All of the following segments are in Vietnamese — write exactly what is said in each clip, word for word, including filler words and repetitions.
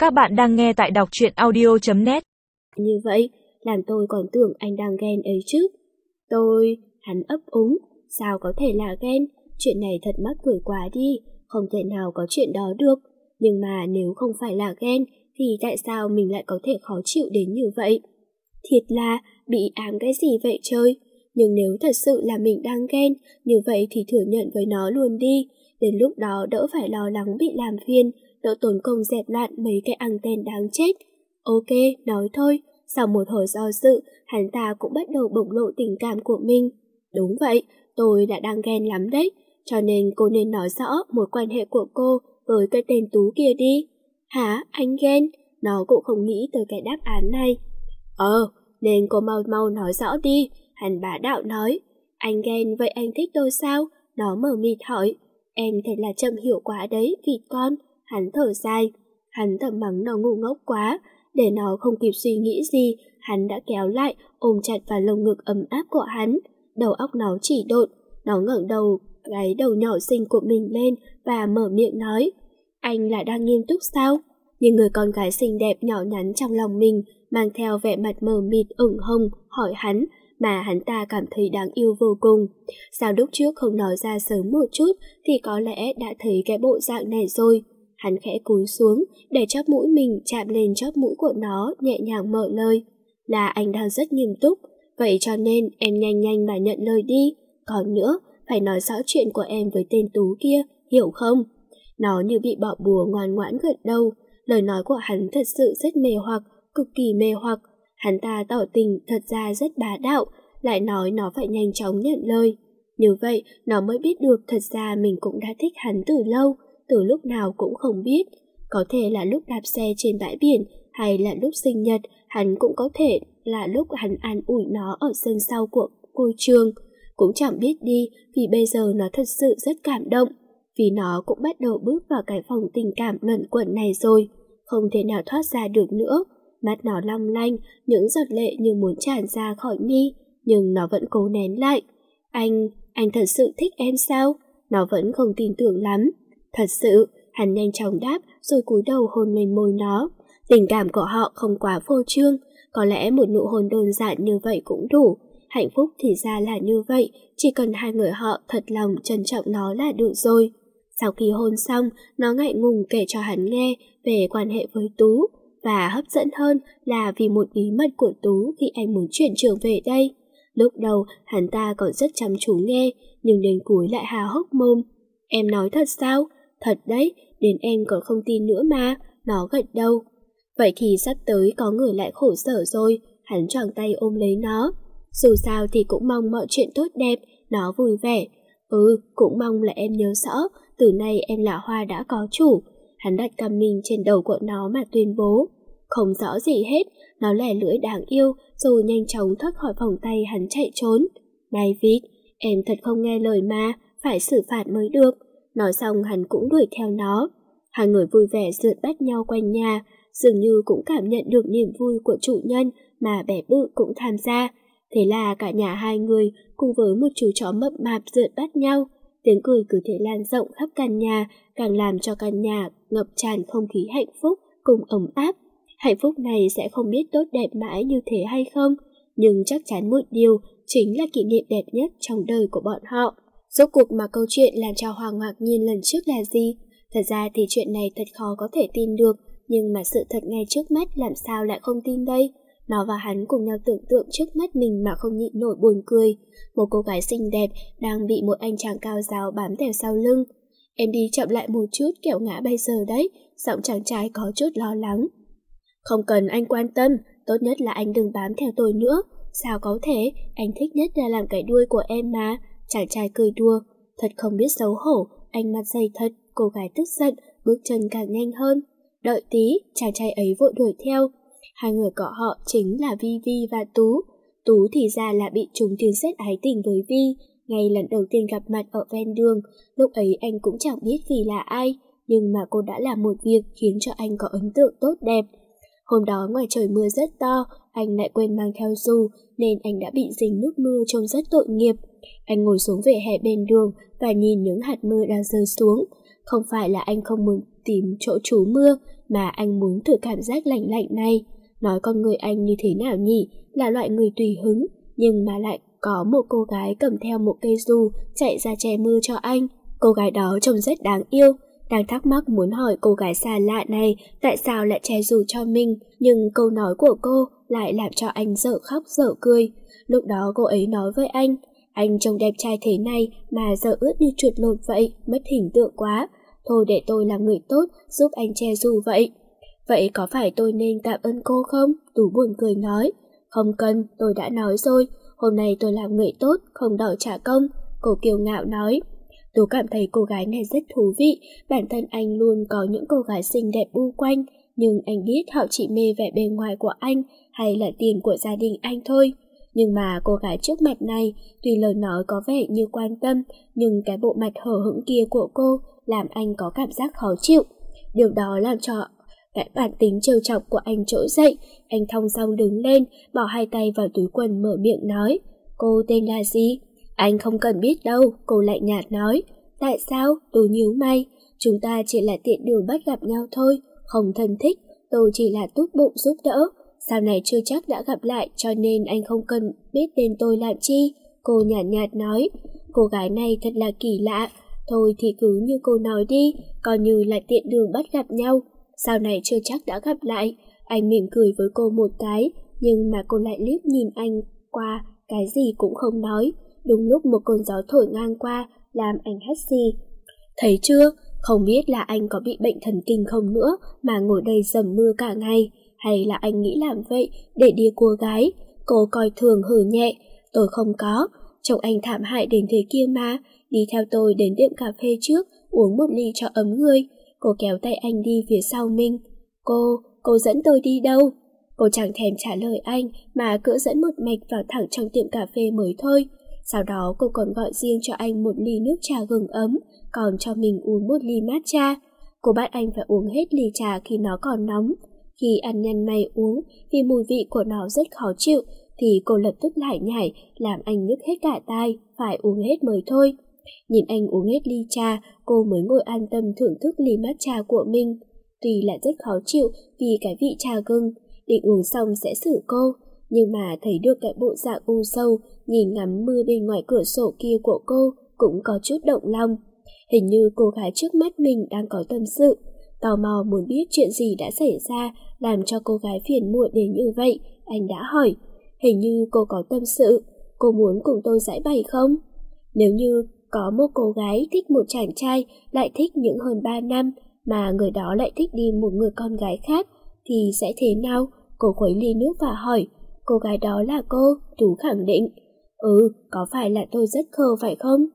Các bạn đang nghe tại đọc truyện audio chấm net. Như vậy, làm tôi còn tưởng anh đang ghen ấy chứ. Tôi, hắn ấp úng, sao có thể là ghen, chuyện này thật mắc cười quá đi, không thể nào có chuyện đó được. Nhưng mà nếu không phải là ghen, thì tại sao mình lại có thể khó chịu đến như vậy? Thiệt là, bị ám cái gì vậy trời? Nhưng nếu thật sự là mình đang ghen, như vậy thì thừa nhận với nó luôn đi. Đến lúc đó đỡ phải lo lắng bị làm phiền, đỡ tốn công dẹp loạn mấy cái anten đáng chết. Ok, nói thôi. Sau một hồi do dự, hắn ta cũng bắt đầu bộc lộ tình cảm của mình. Đúng vậy, tôi đã đang ghen lắm đấy, cho nên cô nên nói rõ mối quan hệ của cô với cái tên Tú kia đi. Hả, anh ghen? Nó cũng không nghĩ tới cái đáp án này. Ờ, nên cô mau mau nói rõ đi, hắn bá đạo nói. Anh ghen, vậy anh thích tôi sao? Nó mờ mịt hỏi. Em thật là chậm hiểu quá đấy, vịt con. Hắn thở dài. Hắn thầm mắng nó ngu ngốc quá. Để nó không kịp suy nghĩ gì, hắn đã kéo lại, ôm chặt vào lồng ngực ấm áp của hắn. Đầu óc nó chỉ độn. Nó ngẩng đầu, cái đầu nhỏ xinh của mình lên và mở miệng nói. Anh là đang nghiêm túc sao? Nhưng người con gái xinh đẹp nhỏ nhắn trong lòng mình mang theo vẻ mặt mờ mịt ửng hồng hỏi hắn, mà hắn ta cảm thấy đáng yêu vô cùng. Sao lúc trước không nói ra sớm một chút thì có lẽ đã thấy cái bộ dạng này rồi. Hắn khẽ cúi xuống để chóp mũi mình chạm lên chóp mũi của nó, nhẹ nhàng mở lời. Là anh đang rất nghiêm túc, vậy cho nên em nhanh nhanh mà nhận lời đi. Còn nữa, phải nói rõ chuyện của em với tên Tú kia, hiểu không? Nó như bị bỏ bùa ngoan ngoãn gật đầu. Lời nói của hắn thật sự rất mê hoặc, cực kỳ mê hoặc. Hắn ta tỏ tình thật ra rất bá đạo, lại nói nó phải nhanh chóng nhận lời. Như vậy, nó mới biết được thật ra mình cũng đã thích hắn từ lâu, từ lúc nào cũng không biết. Có thể là lúc đạp xe trên bãi biển, hay là lúc sinh nhật, hắn cũng có thể là lúc hắn an ủi nó ở sân sau của ngôi trường. Cũng chẳng biết đi, vì bây giờ nó thật sự rất cảm động. Vì nó cũng bắt đầu bước vào cái phòng tình cảm luẩn quẩn này rồi, không thể nào thoát ra được nữa. Mắt nó long lanh, những giọt lệ như muốn tràn ra khỏi mi, nhưng nó vẫn cố nén lại. Anh, anh thật sự thích em sao? Nó vẫn không tin tưởng lắm. Thật sự, hắn nhanh chóng đáp rồi cúi đầu hôn lên môi nó. Tình cảm của họ không quá phô trương, có lẽ một nụ hôn đơn giản như vậy cũng đủ. Hạnh phúc thì ra là như vậy, chỉ cần hai người họ thật lòng trân trọng nó là được rồi. Sau khi hôn xong, nó ngại ngùng kể cho hắn nghe về quan hệ với Tú, và hấp dẫn hơn là vì một bí mật của Tú khi anh muốn chuyển trường về đây. Lúc đầu, hắn ta còn rất chăm chú nghe, nhưng đến cuối lại há hốc mồm. Em nói thật sao? Thật đấy, đến em còn không tin nữa mà. Nó gật đầu. Vậy thì sắp tới có người lại khổ sở rồi. Hắn choàng tay ôm lấy nó. Dù sao thì cũng mong mọi chuyện tốt đẹp. Nó vui vẻ. Ừ, cũng mong là em nhớ rõ, từ nay em là Hoa đã có chủ. Hắn đặt cầm mình trên đầu của nó mà tuyên bố. Không rõ gì hết, nó lẻ lưỡi đáng yêu, rồi nhanh chóng thoát khỏi vòng tay hắn chạy trốn. Này vịt, em thật không nghe lời mà, phải xử phạt mới được. Nói xong hắn cũng đuổi theo nó. Hai người vui vẻ rượt bắt nhau quanh nhà, dường như cũng cảm nhận được niềm vui của chủ nhân mà bé bự cũng tham gia. Thế là cả nhà hai người cùng với một chú chó mập mạp rượt bắt nhau. Tiếng cười cứ thế lan rộng khắp căn nhà, càng làm cho căn nhà ngập tràn không khí hạnh phúc cùng ấm áp. Hạnh phúc này sẽ không biết tốt đẹp mãi như thế hay không, nhưng chắc chắn một điều chính là kỷ niệm đẹp nhất trong đời của bọn họ. Rốt cuộc mà câu chuyện làm cho Hoàng ngạc nhiên lần trước là gì? Thật ra thì chuyện này thật khó có thể tin được, nhưng mà sự thật ngay trước mắt làm sao lại không tin đây? Nó và hắn cùng nhau tưởng tượng trước mắt mình mà không nhịn nổi buồn cười. Một cô gái xinh đẹp đang bị một anh chàng cao ráo bám theo sau lưng. Em đi chậm lại một chút kẻo ngã bây giờ đấy, giọng chàng trai có chút lo lắng. Không cần anh quan tâm, tốt nhất là anh đừng bám theo tôi nữa. Sao có thể, anh thích nhất là làm cái đuôi của em mà. Chàng trai cười đùa. Thật không biết xấu hổ, anh mặt dày thật. Cô gái tức giận, bước chân càng nhanh hơn. Đợi tí, chàng trai ấy vội đuổi theo. Hai người của họ chính là Vi Vi và Tú. Tú thì ra là bị trúng tiếng sét ái tình với Vi. Ngay lần đầu tiên gặp mặt ở ven đường, lúc ấy anh cũng chẳng biết Vi là ai, nhưng mà cô đã làm một việc khiến cho anh có ấn tượng tốt đẹp. Hôm đó ngoài trời mưa rất to, anh lại quên mang theo dù nên anh đã bị dính nước mưa trông rất tội nghiệp. Anh ngồi xuống vỉa hè bên đường và nhìn những hạt mưa đang rơi xuống. Không phải là anh không muốn tìm chỗ trú mưa, mà anh muốn thử cảm giác lạnh lạnh này. Nói con người anh như thế nào nhỉ? Là loại người tùy hứng, nhưng mà lại có một cô gái cầm theo một cây dù chạy ra che mưa cho anh. Cô gái đó trông rất đáng yêu. Đang thắc mắc muốn hỏi cô gái xa lạ này tại sao lại che dù cho mình, nhưng câu nói của cô lại làm cho anh dở khóc dở cười. Lúc đó cô ấy nói với anh, anh trông đẹp trai thế này mà giờ ướt như chuột lột vậy, mất hình tượng quá. Thôi để tôi làm người tốt giúp anh che dù vậy. Vậy có phải tôi nên cảm ơn cô không? Tú buồn cười nói. Không cần, tôi đã nói rồi, hôm nay tôi làm người tốt, không đòi trả công, cô kiêu ngạo nói. Tú cảm thấy cô gái này rất thú vị, bản thân anh luôn có những cô gái xinh đẹp bu quanh, nhưng anh biết họ chỉ mê vẻ bề ngoài của anh hay là tiền của gia đình anh thôi. Nhưng mà cô gái trước mặt này, tuy lời nói có vẻ như quan tâm, nhưng cái bộ mặt hờ hững kia của cô làm anh có cảm giác khó chịu. Điều đó làm cho cái bản tính trêu chọc của anh trỗi dậy. Anh thong dong đứng lên, bỏ hai tay vào túi quần mở miệng nói. Cô tên là gì? Anh không cần biết đâu, cô lạnh nhạt nói. Tại sao? Tôi nhíu mày. Chúng ta chỉ là tiện đường bắt gặp nhau thôi, không thân thích, tôi chỉ là tốt bụng giúp đỡ. Sau này chưa chắc đã gặp lại, cho nên anh không cần biết tên tôi làm chi. Cô nhạt nhạt nói. Cô gái này thật là kỳ lạ. Thôi thì cứ như cô nói đi, coi như là tiện đường bắt gặp nhau. Sau này chưa chắc đã gặp lại. Anh mỉm cười với cô một cái, nhưng mà cô lại liếc nhìn anh qua, cái gì cũng không nói. Đúng lúc một cơn gió thổi ngang qua, làm anh hắt xì. Thấy chưa, không biết là anh có bị bệnh thần kinh không nữa mà ngồi đây dầm mưa cả ngày, hay là anh nghĩ làm vậy để đi cô gái. Cô coi thường hừ nhẹ. Tôi không có, chồng anh thảm hại đến thế kia mà. Đi theo tôi đến tiệm cà phê trước, uống một ly cho ấm người. Cô kéo tay anh đi phía sau mình. Cô, cô dẫn tôi đi đâu? Cô chẳng thèm trả lời anh mà cứ dẫn một mạch vào thẳng trong tiệm cà phê mới thôi. Sau đó cô còn gọi riêng cho anh một ly nước trà gừng ấm, còn cho mình uống một ly matcha. Cô bắt anh phải uống hết ly trà khi nó còn nóng. Khi ăn nhăn mày uống vì mùi vị của nó rất khó chịu, thì cô lập tức lải nhải làm anh nhức hết cả tai, phải uống hết mới thôi. Nhìn anh uống hết ly trà, cô mới ngồi an tâm thưởng thức ly matcha của mình. Tuy là rất khó chịu vì cái vị trà gừng, định uống xong sẽ xử cô, nhưng mà thấy được cái bộ dạng u sầu, nhìn ngắm mưa bên ngoài cửa sổ kia của cô cũng có chút động lòng. Hình như cô gái trước mắt mình đang có tâm sự, tò mò muốn biết chuyện gì đã xảy ra làm cho cô gái phiền muộn đến như vậy. Anh đã hỏi, hình như cô có tâm sự, cô muốn cùng tôi giải bày không? Nếu như có một cô gái thích một chàng trai lại thích những hơn ba năm, mà người đó lại thích đi một người con gái khác, thì sẽ thế nào? Cô khuấy ly nước và hỏi. Cô gái đó là cô? Tú khẳng định. Ừ, có phải là tôi rất khờ phải không?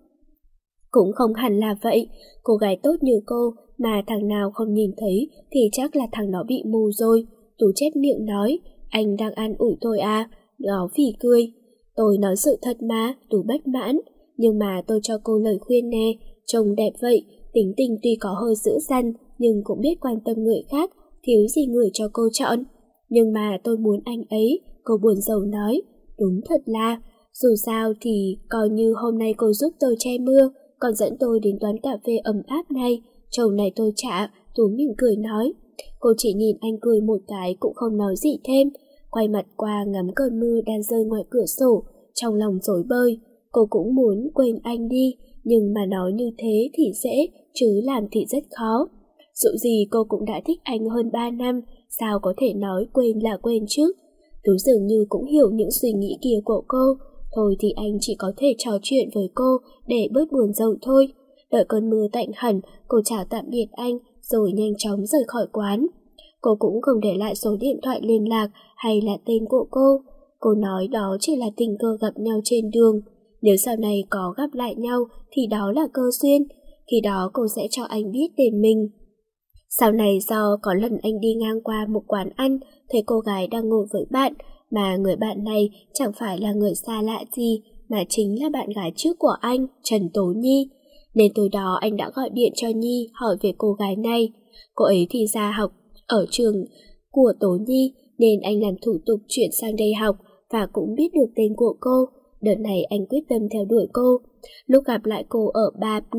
Cũng không hẳn là vậy. Cô gái tốt như cô mà thằng nào không nhìn thấy thì chắc là thằng đó bị mù rồi. Tú chép miệng nói. Anh đang an ủi tôi à? Đó phỉ cười. Tôi nói sự thật mà. Tú bất mãn. Nhưng mà tôi cho cô lời khuyên nè. Trông đẹp vậy, tính tình tuy có hơi dữ dằn nhưng cũng biết quan tâm người khác, thiếu gì người cho cô chọn. Nhưng mà tôi muốn anh ấy, cô buồn rầu nói. Đúng thật là, dù sao thì coi như hôm nay cô giúp tôi che mưa, còn dẫn tôi đến quán cà phê ấm áp này, chầu này tôi trả. Tú mỉm cười nói. Cô chỉ nhìn anh cười một cái cũng không nói gì thêm, quay mặt qua ngắm cơn mưa đang rơi ngoài cửa sổ, trong lòng rối bời. Cô cũng muốn quên anh đi, nhưng mà nói như thế thì dễ, chứ làm thì rất khó. Dẫu gì cô cũng đã thích anh hơn ba năm, sao có thể nói quên là quên chứ? Tú dường như cũng hiểu những suy nghĩ kia của cô. Thôi thì anh chỉ có thể trò chuyện với cô để bớt buồn rầu thôi. Đợi cơn mưa tạnh hẳn, cô chào tạm biệt anh rồi nhanh chóng rời khỏi quán. Cô cũng không để lại số điện thoại liên lạc hay là tên của cô. Cô nói đó chỉ là tình cờ gặp nhau trên đường. Nếu sau này có gặp lại nhau thì đó là cơ duyên. Khi đó cô sẽ cho anh biết tên mình. Sau này do có lần anh đi ngang qua một quán ăn, thấy cô gái đang ngồi với bạn, mà người bạn này chẳng phải là người xa lạ gì, mà chính là bạn gái trước của anh, Trần Tố Nhi. Nên tối đó anh đã gọi điện cho Nhi hỏi về cô gái này. Cô ấy thì ra học ở trường của Tố Nhi, nên anh làm thủ tục chuyển sang đây học và cũng biết được tên của cô. Đợt này anh quyết tâm theo đuổi cô. Lúc gặp lại cô ở bar Blue,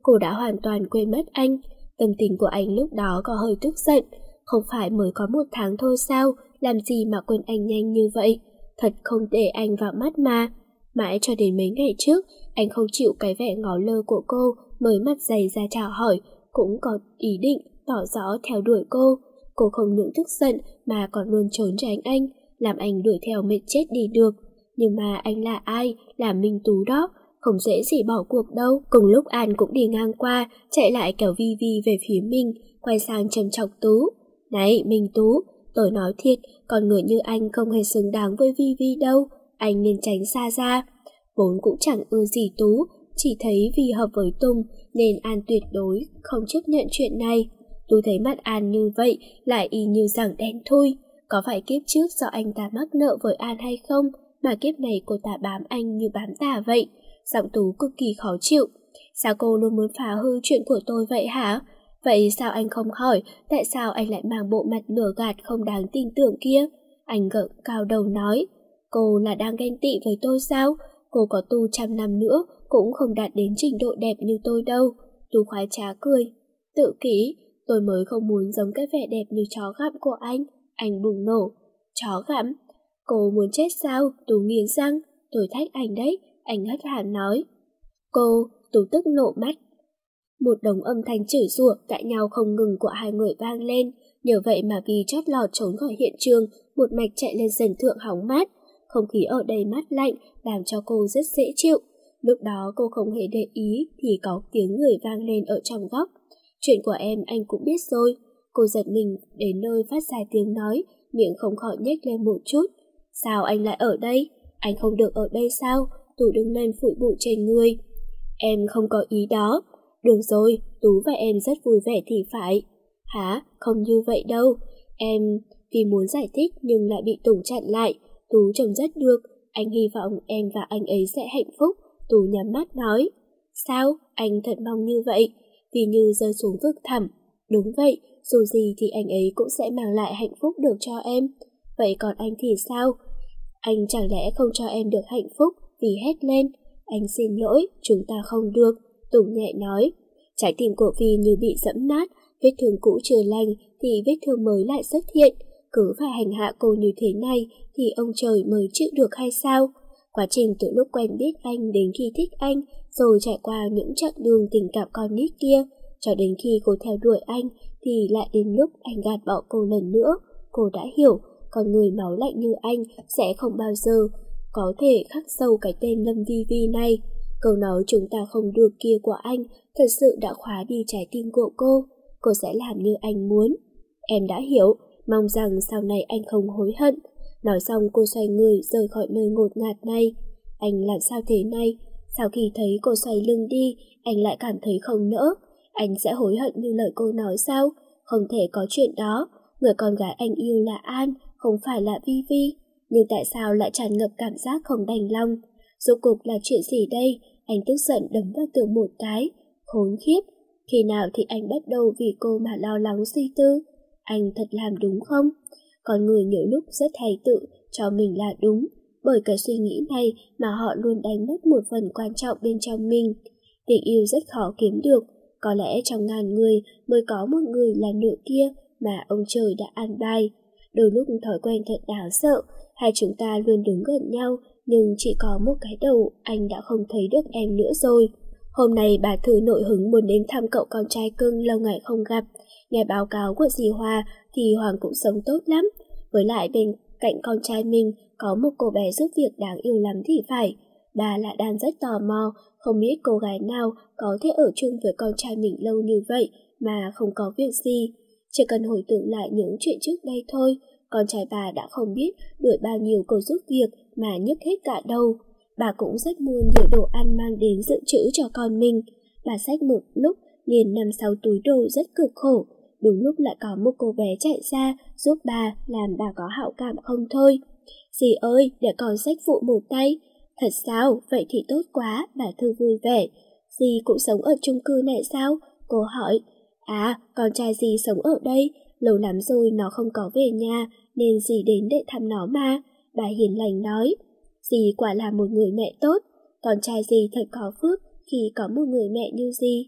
cô đã hoàn toàn quên mất anh. Tâm tình của anh lúc đó có hơi tức giận. Không phải mới có một tháng thôi sao, làm gì mà quên anh nhanh như vậy. Thật không để anh vào mắt mà. Mãi cho đến mấy ngày trước, anh không chịu cái vẻ ngó lơ của cô, mới mặt dày ra chào hỏi, cũng có ý định tỏ rõ theo đuổi cô. Cô không những tức giận mà còn luôn trốn tránh anh, làm anh đuổi theo mệt chết đi được. Nhưng mà anh là ai? Là Minh Tú đó, không dễ gì bỏ cuộc đâu. Cùng lúc An cũng đi ngang qua, chạy lại kéo Vi Vi về phía mình, quay sang trầm chọc Tú. Này Minh Tú, tôi nói thiệt, con người như anh không hề xứng đáng với Vi Vi đâu, anh nên tránh xa ra. Vốn cũng chẳng ưa gì Tú, chỉ thấy vì hợp với Tùng nên An tuyệt đối không chấp nhận chuyện này. Tú thấy mặt An như vậy lại y như rằng đen thui. Có phải kiếp trước do anh ta mắc nợ với An hay không mà kiếp này cô ta bám anh như bám tà vậy? Giọng Tú cực kỳ khó chịu. Sao cô luôn muốn phá hư chuyện của tôi vậy hả? Vậy sao anh không hỏi tại sao anh lại mang bộ mặt lừa gạt không đáng tin tưởng kia? Anh gượng cao đầu nói. Cô là đang ghen tị với tôi sao? Cô có tu trăm năm nữa cũng không đạt đến trình độ đẹp như tôi đâu. Tú khoái trá cười. Tự kỷ, tôi mới không muốn giống cái vẻ đẹp như chó gặm của anh. Anh bùng nổ. Chó gặm? Cô muốn chết sao? Tú nghiến răng. Tôi thách anh đấy. Anh hất hàm nói. Cô, Tú tức nộ mắt. Một đống âm thanh chửi rủa cãi nhau không ngừng của hai người vang lên. Nhờ vậy mà vì chót lọt trốn khỏi hiện trường, một mạch chạy lên sân thượng hóng mát. Không khí ở đây mát lạnh, làm cho cô rất dễ chịu. Lúc đó cô không hề để ý thì có tiếng người vang lên ở trong góc. Chuyện của em anh cũng biết rồi. Cô giật mình đến nơi phát ra tiếng nói, miệng không khỏi nhếch lên một chút. Sao anh lại ở đây? Anh không được ở đây sao? Tú đứng lên phủi bụi trên người. Em không có ý đó. Được rồi, Tú và em rất vui vẻ thì phải. Hả? Không như vậy đâu. Em vì muốn giải thích nhưng lại bị Tùng chặn lại. Tú trông rất được. Anh hy vọng em và anh ấy sẽ hạnh phúc. Tú nhắm mắt nói. Sao? Anh thật mong như vậy. Vì như rơi xuống vực thẳm. Đúng vậy, dù gì thì anh ấy cũng sẽ mang lại hạnh phúc được cho em. Vậy còn anh thì sao? Anh chẳng lẽ không cho em được hạnh phúc? Vì hét lên. Anh xin lỗi, chúng ta không được. Tùng nhẹ nói. Trái tim của Vi như bị dẫm nát. Vết thương cũ chưa lành thì vết thương mới lại xuất hiện. Cứ phải hành hạ cô như thế này thì ông trời mới chịu được hay sao? Quá trình từ lúc quen biết anh đến khi thích anh, rồi trải qua những chặng đường tình cảm con nít kia, cho đến khi cô theo đuổi anh thì lại đến lúc anh gạt bỏ cô lần nữa. Cô đã hiểu, con người máu lạnh như anh sẽ không bao giờ có thể khắc sâu cái tên Lâm Vi Vi này. Câu nói chúng ta không được kia của anh thật sự đã khóa đi trái tim của cô. Cô sẽ làm như anh muốn. Em đã hiểu, mong rằng sau này anh không hối hận. Nói xong cô xoay người rời khỏi nơi ngột ngạt này. Anh làm sao thế này? Sau khi thấy cô xoay lưng đi, anh lại cảm thấy không nỡ. Anh sẽ hối hận như lời cô nói sao? Không thể có chuyện đó. Người con gái anh yêu là An, không phải là Vi Vi. Nhưng tại sao lại tràn ngập cảm giác không đành lòng? Rốt cuộc là chuyện gì đây? Anh tức giận đấm vào tường một cái. Khốn khiếp. Khi nào thì anh bắt đầu vì cô mà lo lắng suy tư? Anh thật làm đúng không? Con người nhiều lúc rất hay tự cho mình là đúng. Bởi cái suy nghĩ này mà họ luôn đánh mất một phần quan trọng bên trong mình. Tình yêu rất khó kiếm được. Có lẽ trong ngàn người mới có một người là nửa kia mà ông trời đã an bài. Đôi lúc thói quen thật đáng sợ. Hai chúng ta luôn đứng gần nhau, nhưng chỉ có một cái đầu anh đã không thấy được em nữa rồi. Hôm nay bà Thư nội hứng muốn đến thăm cậu con trai cưng lâu ngày không gặp. Nghe báo cáo của dì Hoa thì Hoàng cũng sống tốt lắm. Với lại bên cạnh con trai mình có một cô bé giúp việc đáng yêu lắm thì phải. Bà lại đang rất tò mò, không biết cô gái nào có thể ở chung với con trai mình lâu như vậy mà không có việc gì. Chỉ cần hồi tưởng lại những chuyện trước đây thôi, con trai bà đã không biết đuổi bao nhiêu cô giúp việc mà nhức hết cả đầu. Bà cũng rất mua nhiều đồ ăn mang đến dự trữ cho con mình. Bà xách một lúc liền nằm sau túi đồ rất cực khổ. Đúng lúc lại có một cô bé chạy ra giúp bà, làm bà có hảo cảm không thôi. Dì ơi, để con xách phụ một tay. Thật sao? Vậy thì tốt quá, bà Thư vui vẻ. Dì cũng sống ở chung cư này sao? Cô hỏi. À, con trai dì sống ở đây. Lâu lắm rồi nó không có về nhà nên dì đến để thăm nó mà. Bà hiền lành nói. Dì quả là một người mẹ tốt. Con trai dì thật có phước khi có một người mẹ như dì.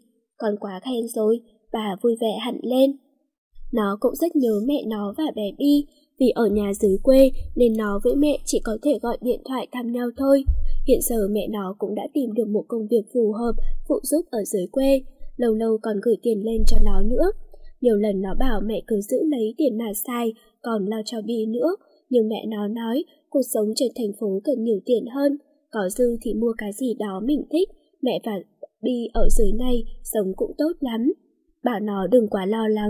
con quá khen rồi, bà vui vẻ hẳn lên. Nó cũng rất nhớ mẹ nó và bé Bi, vì ở nhà dưới quê nên nó với mẹ chỉ có thể gọi điện thoại thăm nhau thôi. Hiện giờ mẹ nó cũng đã tìm được một công việc phù hợp phụ giúp ở dưới quê, lâu lâu còn gửi tiền lên cho nó nữa. Nhiều lần nó bảo mẹ cứ giữ lấy tiền mà xài, còn lo cho Bi nữa, nhưng mẹ nó nói cuộc sống trên thành phố cần nhiều tiền hơn, có dư thì mua cái gì đó mình thích, mẹ và Bi ở dưới này sống cũng tốt lắm. Bảo nó đừng quá lo lắng,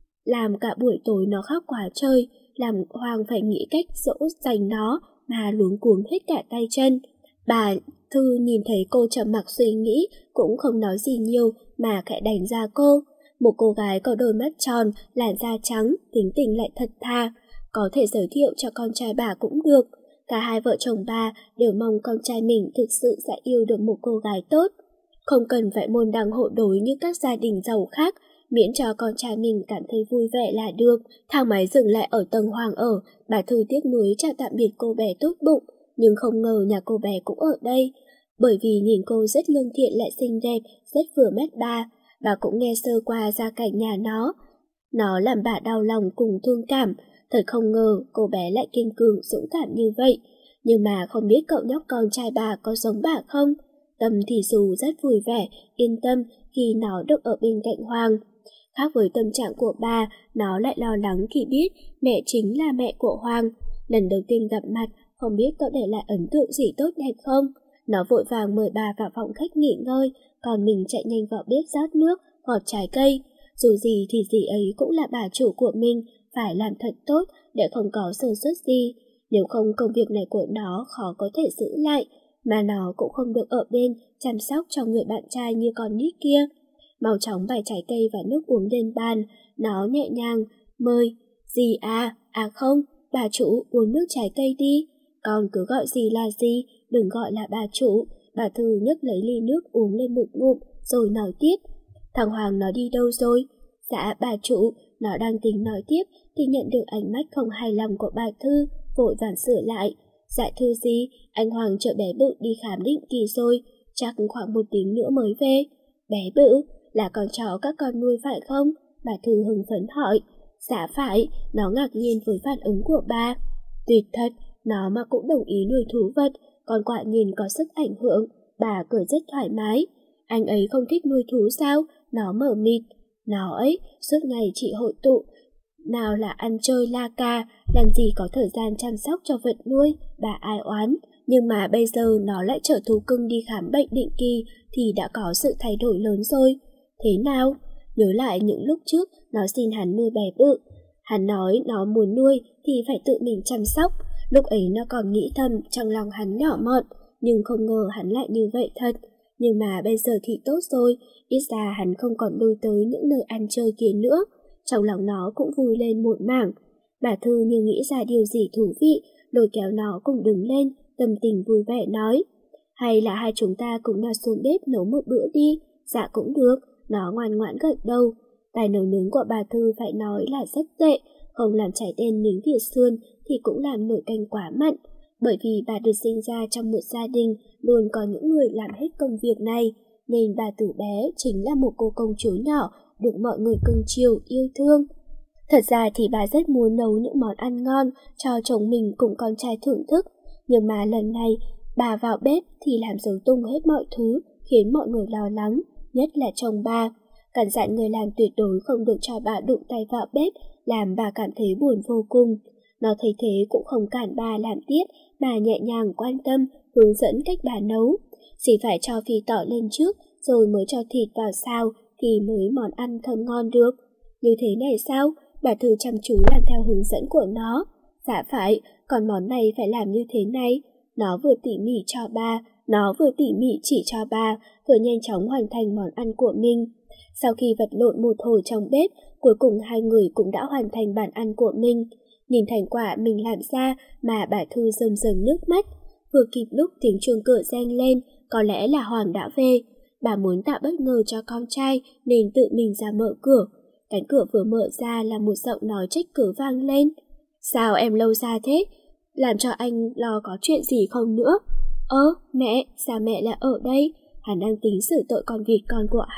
làm cả buổi tối nó khóc quá trời, làm Hoàng phải nghĩ cách dỗ dành nó mà luống cuống hết cả tay chân. Bà Thư nhìn thấy cô trầm mặc suy nghĩ cũng không nói gì nhiều mà khẽ đánh ra cô. Một cô gái có đôi mắt tròn, làn da trắng, tính tình lại thật thà, có thể giới thiệu cho con trai bà cũng được. Cả hai vợ chồng bà đều mong con trai mình thực sự sẽ yêu được một cô gái tốt, không cần phải môn đăng hộ đối như các gia đình giàu khác, miễn cho con trai mình cảm thấy vui vẻ là được. Thang máy dừng lại ở tầng Hoàng ở, bà Thư tiếc nuối chào tạm biệt cô bé tốt bụng, nhưng không ngờ nhà cô bé cũng ở đây. Bởi vì nhìn cô rất lương thiện lại xinh đẹp, rất vừa mắt bà, bà cũng nghe sơ qua gia cảnh nhà nó. Nó làm bà đau lòng cùng thương cảm, thật không ngờ cô bé lại kiên cường dũng cảm như vậy. Nhưng mà không biết cậu nhóc con trai bà có giống bà không? Tâm thì dù rất vui vẻ, yên tâm khi nó được ở bên cạnh Hoàng. Khác với tâm trạng của bà, nó lại lo lắng khi biết mẹ chính là mẹ của Hoàng. Lần đầu tiên gặp mặt, không biết cậu để lại ấn tượng gì tốt đẹp không? Nó vội vàng mời bà vào phòng khách nghỉ ngơi, còn mình chạy nhanh vào bếp rót nước, gọt trái cây. Dù gì thì dì ấy cũng là bà chủ của mình, phải làm thật tốt để không có sơ suất gì. Nếu không công việc này của nó khó có thể giữ lại, mà nó cũng không được ở bên chăm sóc cho người bạn trai như con nít kia. Mau chóng bày trái cây và nước uống lên bàn, nó nhẹ nhàng mời. Dì à, à không, bà chủ uống nước trái cây đi. Con cứ gọi dì là dì, đừng gọi là bà chủ. Bà Thư nhấc lấy ly nước uống lên một ngụm rồi nói tiếp. Thằng Hoàng nó đi đâu rồi? Dạ bà chủ. Nó đang tính nói tiếp thì nhận được ánh mắt không hài lòng của bà Thư, vội vàng sửa lại. Dạ thưa gì, anh Hoàng chở bé Bự đi khám định kỳ rồi, chắc khoảng một tiếng nữa mới về. Bé Bự là con chó các con nuôi phải không? Bà Thư hưng phấn hỏi. Dạ phải. Nó ngạc nhiên với phản ứng của bà. Tuyệt thật, nó mà cũng đồng ý nuôi thú vật, con quả nhìn có sức ảnh hưởng. Bà cười rất thoải mái. Anh ấy không thích nuôi thú sao? Nó mở mịt. Nó ấy suốt ngày chỉ hội tụ, nào là ăn chơi la ca, làm gì có thời gian chăm sóc cho vật nuôi, bà ai oán. Nhưng mà bây giờ nó lại chở thú cưng đi khám bệnh định kỳ thì đã có sự thay đổi lớn rồi. Thế nào? Nhớ lại những lúc trước nó xin hắn nuôi bé Bự. Hắn nói nó muốn nuôi thì phải tự mình chăm sóc. Lúc ấy nó còn nghĩ thầm trong lòng hắn nhỏ mọn, nhưng không ngờ hắn lại như vậy thật. Nhưng mà bây giờ thì tốt rồi, ít ra hắn không còn lui tới những nơi ăn chơi kia nữa. Trong lòng nó cũng vui lên một mảng. Bà Thư như nghĩ ra điều gì thú vị, lôi kéo nó cùng đứng lên, tâm tình vui vẻ nói. Hay là hai chúng ta cùng nhau xuống bếp nấu một bữa đi? Dạ cũng được, nó ngoan ngoãn gật đầu. Tài nấu nướng của bà Thư phải nói là rất tệ, không làm chảy tên miếng thịt sườn thì cũng làm nồi canh quá mặn. Bởi vì bà được sinh ra trong một gia đình luôn có những người làm hết công việc này, nên bà từ bé chính là một cô công chúa nhỏ được mọi người cưng chiều yêu thương. Thật ra thì bà rất muốn nấu những món ăn ngon cho chồng mình cùng con trai thưởng thức, nhưng mà lần này bà vào bếp thì làm rối tung hết mọi thứ, khiến mọi người lo lắng, nhất là chồng bà. Căn dặn người làm tuyệt đối không được cho bà đụng tay vào bếp, làm bà cảm thấy buồn vô cùng. Nó thấy thế cũng không cản bà làm tiếp, bà nhẹ nhàng quan tâm, hướng dẫn cách bà nấu. Chỉ phải cho phi tỏi lên trước, rồi mới cho thịt vào xào thì mới món ăn thơm ngon được. Như thế này sao? Bà Thư chăm chú làm theo hướng dẫn của nó. Dạ phải, còn món này phải làm như thế này. Nó vừa tỉ mỉ cho bà, nó vừa tỉ mỉ chỉ cho bà, vừa nhanh chóng hoàn thành món ăn của mình. Sau khi vật lộn một hồi trong bếp, cuối cùng hai người cũng đã hoàn thành bàn ăn của mình. Nhìn thành quả mình làm ra mà bà Thư rơm rơm nước mắt. Vừa kịp lúc tiếng chuông cửa reng lên, có lẽ là Hoàng đã về. Bà muốn tạo bất ngờ cho con trai nên tự mình ra mở cửa. Cánh cửa vừa mở ra là một giọng nói trách cứ vang lên. Sao em lâu ra thế? Làm cho anh lo có chuyện gì không nữa? Ơ, mẹ, sao mẹ lại ở đây? Hắn đang tính xử tội con vịt con của hắn,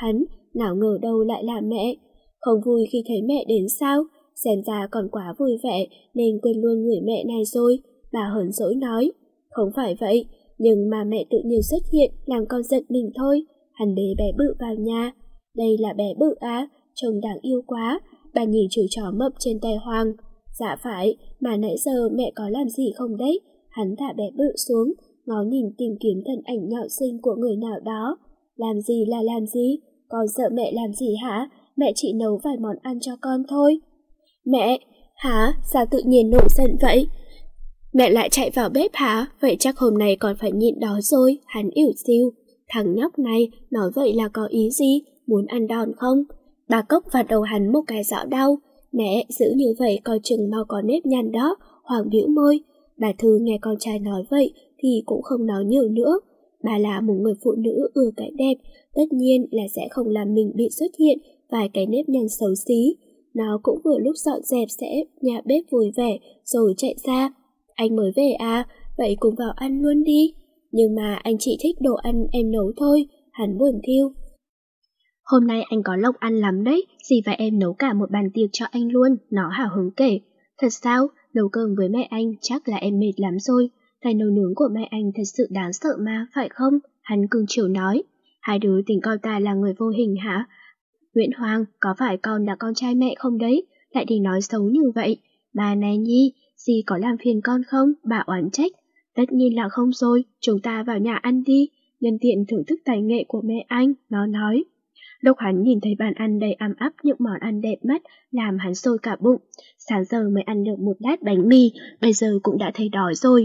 nào ngờ đâu lại là mẹ. Không vui khi thấy mẹ đến sao? Xem ra còn quá vui vẻ nên quên luôn người mẹ này rồi. Bà hớn dỗi nói. Không phải vậy, nhưng mà mẹ tự nhiên xuất hiện làm con giận mình thôi. Hắn bế bé Bự vào nhà. Đây là bé Bự á, trông đáng yêu quá. Bà nhìn chú chó mập trên tay Hoàng. Dạ phải, mà nãy giờ mẹ có làm gì không đấy? Hắn thả bé Bự xuống, ngó nhìn tìm kiếm thân ảnh nhỏ xinh của người nào đó. Làm gì là làm gì? Con sợ mẹ làm gì hả? Mẹ chỉ nấu vài món ăn cho con thôi. Mẹ, hả? Sao tự nhiên nổi giận vậy? Mẹ lại chạy vào bếp hả? Vậy chắc hôm nay còn phải nhịn đói rồi. Hắn ỉu xìu. Thằng nhóc này nói vậy là có ý gì? Muốn ăn đòn không? Bà cốc vào đầu hắn một cái rõ đau. Mẹ, giữ như vậy coi chừng mau có nếp nhăn đó. Hoàng bĩu môi. Bà Thư nghe con trai nói vậy thì cũng không nói nhiều nữa. Bà là một người phụ nữ ưa cái đẹp, tất nhiên là sẽ không làm mình bị xuất hiện vài cái nếp nhăn xấu xí. Nó cũng vừa lúc dọn dẹp sẽ nhà bếp vui vẻ rồi chạy ra. Anh mới về à, vậy cùng vào ăn luôn đi. Nhưng mà anh chỉ thích đồ ăn em nấu thôi, hắn buồn thiu. Hôm nay anh có lộc ăn lắm đấy, dì và em nấu cả một bàn tiệc cho anh luôn, nó hào hứng kể. Thật sao, nấu cơm với mẹ anh chắc là em mệt lắm rồi. Tài nấu nướng của mẹ anh thật sự đáng sợ mà, phải không? Hắn cưng chiều nói. Hai đứa tính coi ta là người vô hình hả? Nguyễn Hoàng, có phải con là con trai mẹ không đấy? Lại đi nói xấu như vậy. Bà này Nhi, dì có làm phiền con không? Bà oán trách. Tất nhiên là không rồi, chúng ta vào nhà ăn đi. Nhân tiện thưởng thức tài nghệ của mẹ anh, nó nói. Lúc hắn nhìn thấy bàn ăn đầy ấm áp những món ăn đẹp mắt, làm hắn sôi cả bụng. Sáng giờ mới ăn được một lát bánh mì, bây giờ cũng đã thấy đói rồi.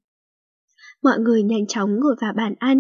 Mọi người nhanh chóng ngồi vào bàn ăn.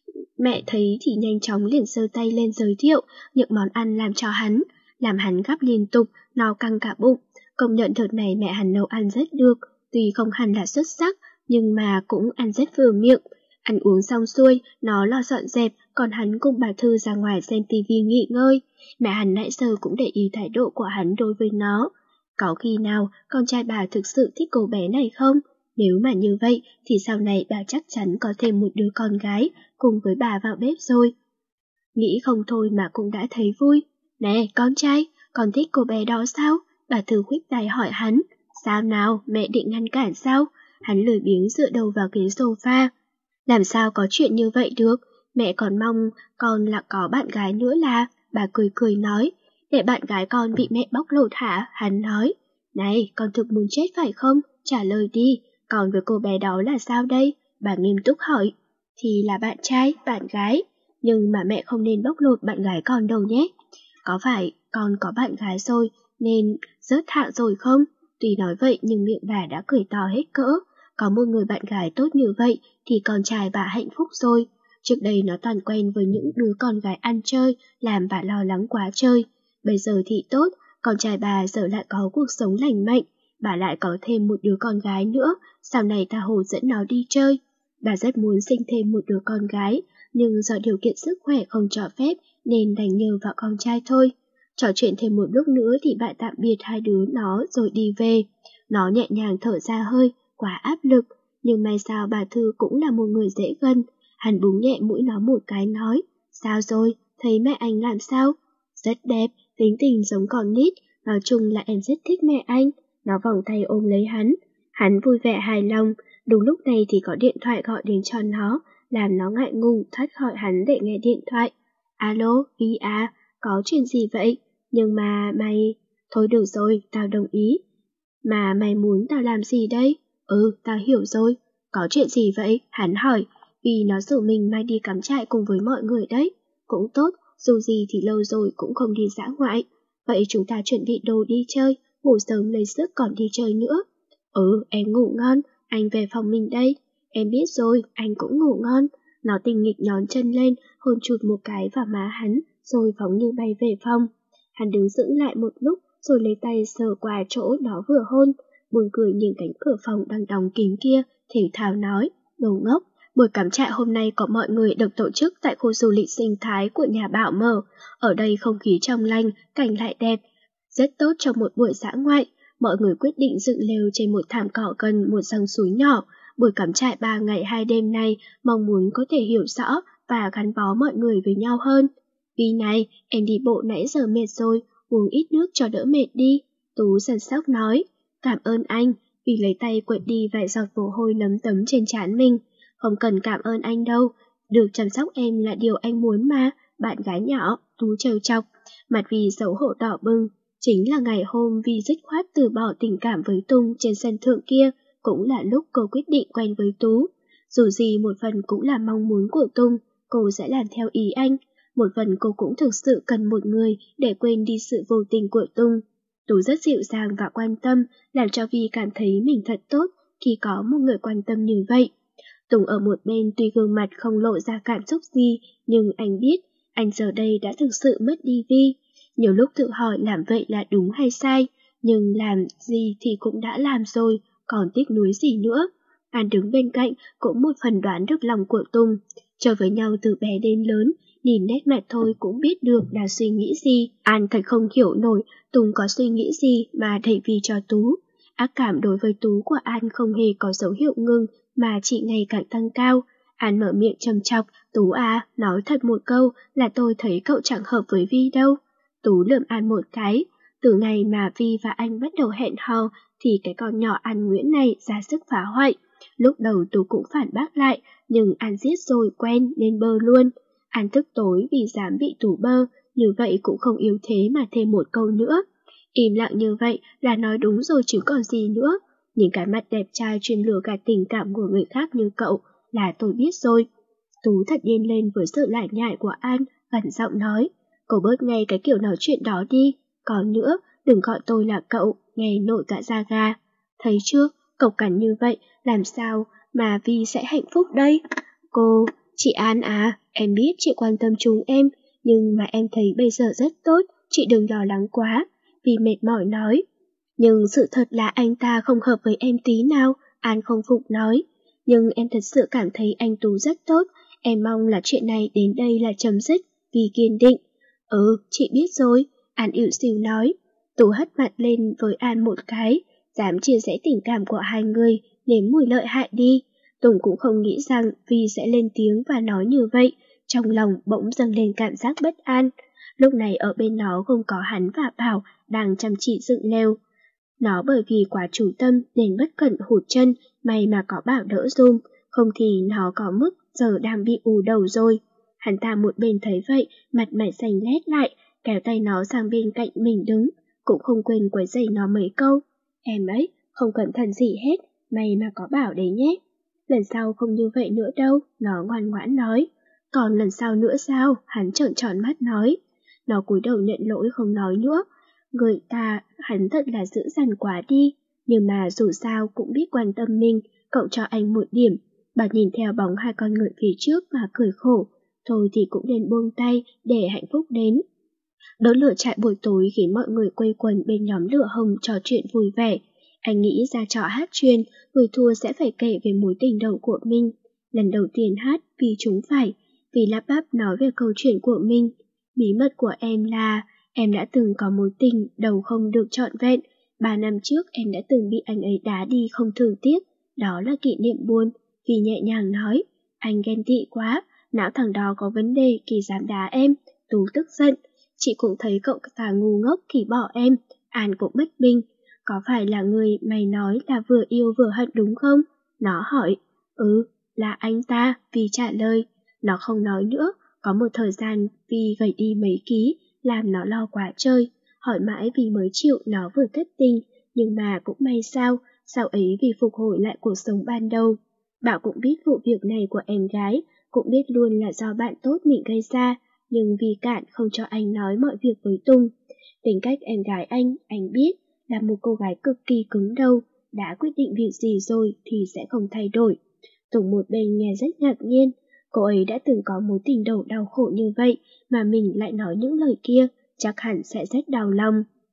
Mẹ thấy thì nhanh chóng liền giơ tay lên giới thiệu những món ăn làm cho hắn, làm hắn gắp liên tục, no căng cả bụng. Công nhận đợt này mẹ hắn nấu ăn rất được, tuy không hẳn là xuất sắc, nhưng mà cũng ăn rất vừa miệng. Ăn uống xong xuôi, nó lo dọn dẹp, còn hắn cùng bà Thư ra ngoài xem tivi nghỉ ngơi. Mẹ hắn nãy giờ cũng để ý thái độ của hắn đối với nó. Có khi nào con trai bà thực sự thích cô bé này không? Nếu mà như vậy thì sau này bà chắc chắn có thêm một đứa con gái cùng với bà vào bếp rồi. Nghĩ không thôi mà cũng đã thấy vui. Nè con trai, con thích cô bé đó sao? Bà Thư khuếch tay hỏi hắn. Sao nào, mẹ định ngăn cản sao? Hắn lười biếng dựa đầu vào ghế sofa. Làm sao có chuyện như vậy được? Mẹ còn mong con là có bạn gái nữa là... Bà cười cười nói. Để bạn gái con bị mẹ bóc lột hả? Hắn nói. Này, con thực muốn chết phải không? Trả lời đi. Còn với cô bé đó là sao đây? Bà nghiêm túc hỏi. Thì là bạn trai, bạn gái. Nhưng mà mẹ không nên bóc lột bạn gái con đâu nhé. Có phải con có bạn gái rồi nên rớt hạng rồi không? Tuy nói vậy nhưng miệng bà đã cười to hết cỡ. Có một người bạn gái tốt như vậy thì con trai bà hạnh phúc rồi. Trước đây nó toàn quen với những đứa con gái ăn chơi, làm bà lo lắng quá chơi. Bây giờ thì tốt, con trai bà giờ lại có cuộc sống lành mạnh. Bà lại có thêm một đứa con gái nữa, sau này ta hồ dẫn nó đi chơi. Bà rất muốn sinh thêm một đứa con gái, nhưng do điều kiện sức khỏe không cho phép nên đành nhờ vào con trai thôi. Trò chuyện thêm một lúc nữa thì bà tạm biệt hai đứa nó rồi đi về. Nó nhẹ nhàng thở ra hơi, quá áp lực, nhưng may sao bà Thư cũng là một người dễ gần. Hắn búng nhẹ mũi nó một cái nói, sao rồi, thấy mẹ anh làm sao? Rất đẹp, tính tình giống con nít, nói chung là em rất thích mẹ anh. Nó vòng tay ôm lấy hắn, hắn vui vẻ hài lòng. Đúng lúc này thì có điện thoại gọi đến cho nó, làm nó ngại ngùng thoát khỏi hắn để nghe điện thoại. Alo, Vi à, có chuyện gì vậy? Nhưng mà mày... Thôi được rồi, tao đồng ý. Mà mày muốn tao làm gì đây? Ừ, tao hiểu rồi. Có chuyện gì vậy? Hắn hỏi. Vì nó rủ mình mai đi cắm trại cùng với mọi người đấy. Cũng tốt, dù gì thì lâu rồi cũng không đi dã ngoại. Vậy chúng ta chuẩn bị đồ đi chơi, ngủ sớm lấy sức còn đi chơi nữa. Ừ, em ngủ ngon, anh về phòng mình đây. Em biết rồi, anh cũng ngủ ngon. Nó tình nghịch nhón chân lên, hôn chụt một cái vào má hắn, rồi phóng như bay về phòng. Hắn đứng dưỡng lại một lúc, rồi lấy tay sờ qua chỗ nó vừa hôn. Buồn cười nhìn cánh cửa phòng đang đóng kín kia, thể thao nói, đồ ngốc. Buổi cắm trại hôm nay có mọi người được tổ chức tại khu du lịch sinh thái của nhà Bảo Mở. Ở đây không khí trong lành, cảnh lại đẹp, rất tốt cho một buổi dã ngoại. Mọi người quyết định dựng lều trên một thảm cỏ gần một dòng suối nhỏ. Buổi cắm trại ba ngày hai đêm này mong muốn có thể hiểu rõ và gắn bó mọi người với nhau hơn. Vì này, em đi bộ nãy giờ mệt rồi, uống ít nước cho đỡ mệt đi. Tú sần sóc nói. Cảm ơn anh, vì lấy tay quệt đi vài giọt mồ hôi lấm tấm trên trán mình. Không cần cảm ơn anh đâu, được chăm sóc em là điều anh muốn mà, bạn gái nhỏ, Tú trêu chọc, mặt vì xấu hổ đỏ bừng. Chính là ngày hôm vì dứt khoát từ bỏ tình cảm với Tùng trên sân thượng kia, cũng là lúc cô quyết định quen với Tú. Dù gì một phần cũng là mong muốn của Tùng, cô sẽ làm theo ý anh. Một phần cô cũng thực sự cần một người để quên đi sự vô tình của Tùng. Tú rất dịu dàng và quan tâm, làm cho Vi cảm thấy mình thật tốt khi có một người quan tâm như vậy. Tùng ở một bên tuy gương mặt không lộ ra cảm xúc gì, nhưng anh biết, anh giờ đây đã thực sự mất đi Vi. Nhiều lúc tự hỏi làm vậy là đúng hay sai, nhưng làm gì thì cũng đã làm rồi, còn tiếc nuối gì nữa. An đứng bên cạnh cũng một phần đoán được lòng của Tùng. Chơi với nhau từ bé đến lớn, nhìn nét mặt thôi cũng biết được là suy nghĩ gì. An thật không hiểu nổi Tùng có suy nghĩ gì mà đẩy Vi cho Tú. Ác cảm đối với Tú của An không hề có dấu hiệu ngừng mà chỉ ngày càng tăng cao. An mở miệng trầm chọc, Tú à, nói thật một câu là tôi thấy cậu chẳng hợp với Vi đâu. Tú lườm An một cái. Từ ngày mà Vi và anh bắt đầu hẹn hò thì cái con nhỏ An Nguyễn này ra sức phá hoại. Lúc đầu Tú cũng phản bác lại, nhưng An giết rồi quen nên bơ luôn. An thức tối vì dám bị Tú bơ, như vậy cũng không yếu thế mà thêm một câu nữa. Im lặng như vậy là nói đúng rồi chứ còn gì nữa. Những cái mặt đẹp trai chuyên lừa gạt tình cảm của người khác như cậu là tôi biết rồi. Tú thật điên lên với sự lải nhải của An, gần giọng nói. Cậu bớt ngay cái kiểu nói chuyện đó đi. Còn nữa, đừng gọi tôi là cậu, nghe nổi cả da gà. Thấy chưa, cậu cằn như vậy, làm sao mà Vi sẽ hạnh phúc đây? Cô, chị An à, em biết chị quan tâm chúng em, nhưng mà em thấy bây giờ rất tốt, chị đừng lo lắng quá. Vi mệt mỏi nói. Nhưng sự thật là anh ta không hợp với em tí nào, An không phục nói. Nhưng em thật sự cảm thấy anh Tú rất tốt, em mong là chuyện này đến đây là chấm dứt, Vi kiên định. Ừ, chị biết rồi, An ỉu xìu nói. Tú hất mặt lên với An một cái, dám chia sẻ tình cảm của hai người, nếm mùi lợi hại đi. Tùng cũng không nghĩ rằng Vi sẽ lên tiếng và nói như vậy, trong lòng bỗng dâng lên cảm giác bất an. Lúc này ở bên nó không có hắn và Bảo đang chăm chỉ dựng lều. Nó bởi vì quá chủ tâm nên bất cẩn hụt chân, may mà có Bảo đỡ dùm, không thì nó có mức giờ đang bị ù đầu rồi. Hắn ta một bên thấy vậy, mặt mày xanh lét lại, kéo tay nó sang bên cạnh mình đứng, cũng không quên quấy rầy nó mấy câu. Em ấy, không cẩn thận gì hết, may mà có Bảo đấy nhé. Lần sau không như vậy nữa đâu, nó ngoan ngoãn nói. Còn lần sau nữa sao? Hắn trợn tròn mắt nói. Nó cúi đầu nhận lỗi không nói nữa. Người ta, hắn thật là dữ dằn quá đi. Nhưng mà dù sao cũng biết quan tâm mình, cậu cho anh một điểm. Bà nhìn theo bóng hai con ngựa phía trước mà cười khổ. Thôi thì cũng nên buông tay để hạnh phúc đến. Đốt lửa trại buổi tối khiến mọi người quây quần bên nhóm lửa hồng trò chuyện vui vẻ. Anh nghĩ ra trò hát chuyên, người thua sẽ phải kể về mối tình đầu của mình. Lần đầu tiên hát vì chúng phải, vì lắp bắp nói về câu chuyện của mình. Bí mật của em là, em đã từng có mối tình đầu không được trọn vẹn. Ba năm trước em đã từng bị anh ấy đá đi không thương tiếc. Đó là kỷ niệm buồn, vì nhẹ nhàng nói. Anh ghen tị quá, não thằng đó có vấn đề khi dám đá em. Tú tức giận, chị cũng thấy cậu ta ngu ngốc khi bỏ em. An cũng bất bình. Có phải là người mày nói là vừa yêu vừa hận đúng không? Nó hỏi. Ừ, là anh ta, Vi trả lời. Nó không nói nữa, có một thời gian Vi gầy đi mấy ký, làm nó lo quá chơi. Hỏi mãi Vi mới chịu nó vừa thất tình, nhưng mà cũng may sao, sau ấy Vi phục hồi lại cuộc sống ban đầu. Bảo cũng biết vụ việc này của em gái, cũng biết luôn là do bạn tốt mình gây ra, nhưng Vi cạn không cho anh nói mọi việc với Tùng. Tính cách em gái anh, anh biết, là một cô gái cực kỳ cứng đầu, đã quyết định việc gì rồi thì sẽ không thay đổi. Tùng một bên nghe rất ngạc nhiên, cô ấy đã từng có mối tình đầu đau khổ như vậy mà mình lại nói những lời kia, chắc hẳn sẽ rất đau lòng.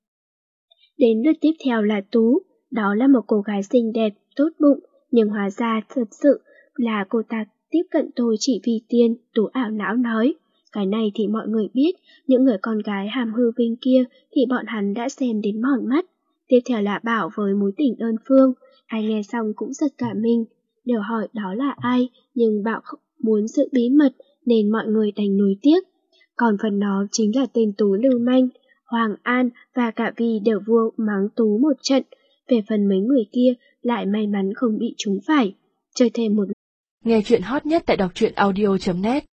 Đến lượt tiếp theo là Tú, đó là một cô gái xinh đẹp, tốt bụng, nhưng hóa ra thật sự là cô ta tiếp cận tôi chỉ vì tiền, Tú ảo não nói. Cái này thì mọi người biết, những người con gái hàm hư vinh kia thì bọn hắn đã xem đến mòn mắt. Tiếp theo là Bảo với mối tình đơn phương, ai nghe xong cũng giật cả mình. Đều hỏi đó là ai, nhưng Bảo không muốn giữ bí mật nên mọi người đành nuối tiếc. còn phần nó chính là tên Tú lưu manh. Hoàng An và cả Vi đều vô mắng Tú một trận, về phần mấy người kia lại may mắn không bị trúng phải. Chơi thêm một Nghe chuyện hot nhất tại đọc truyện audio chấm net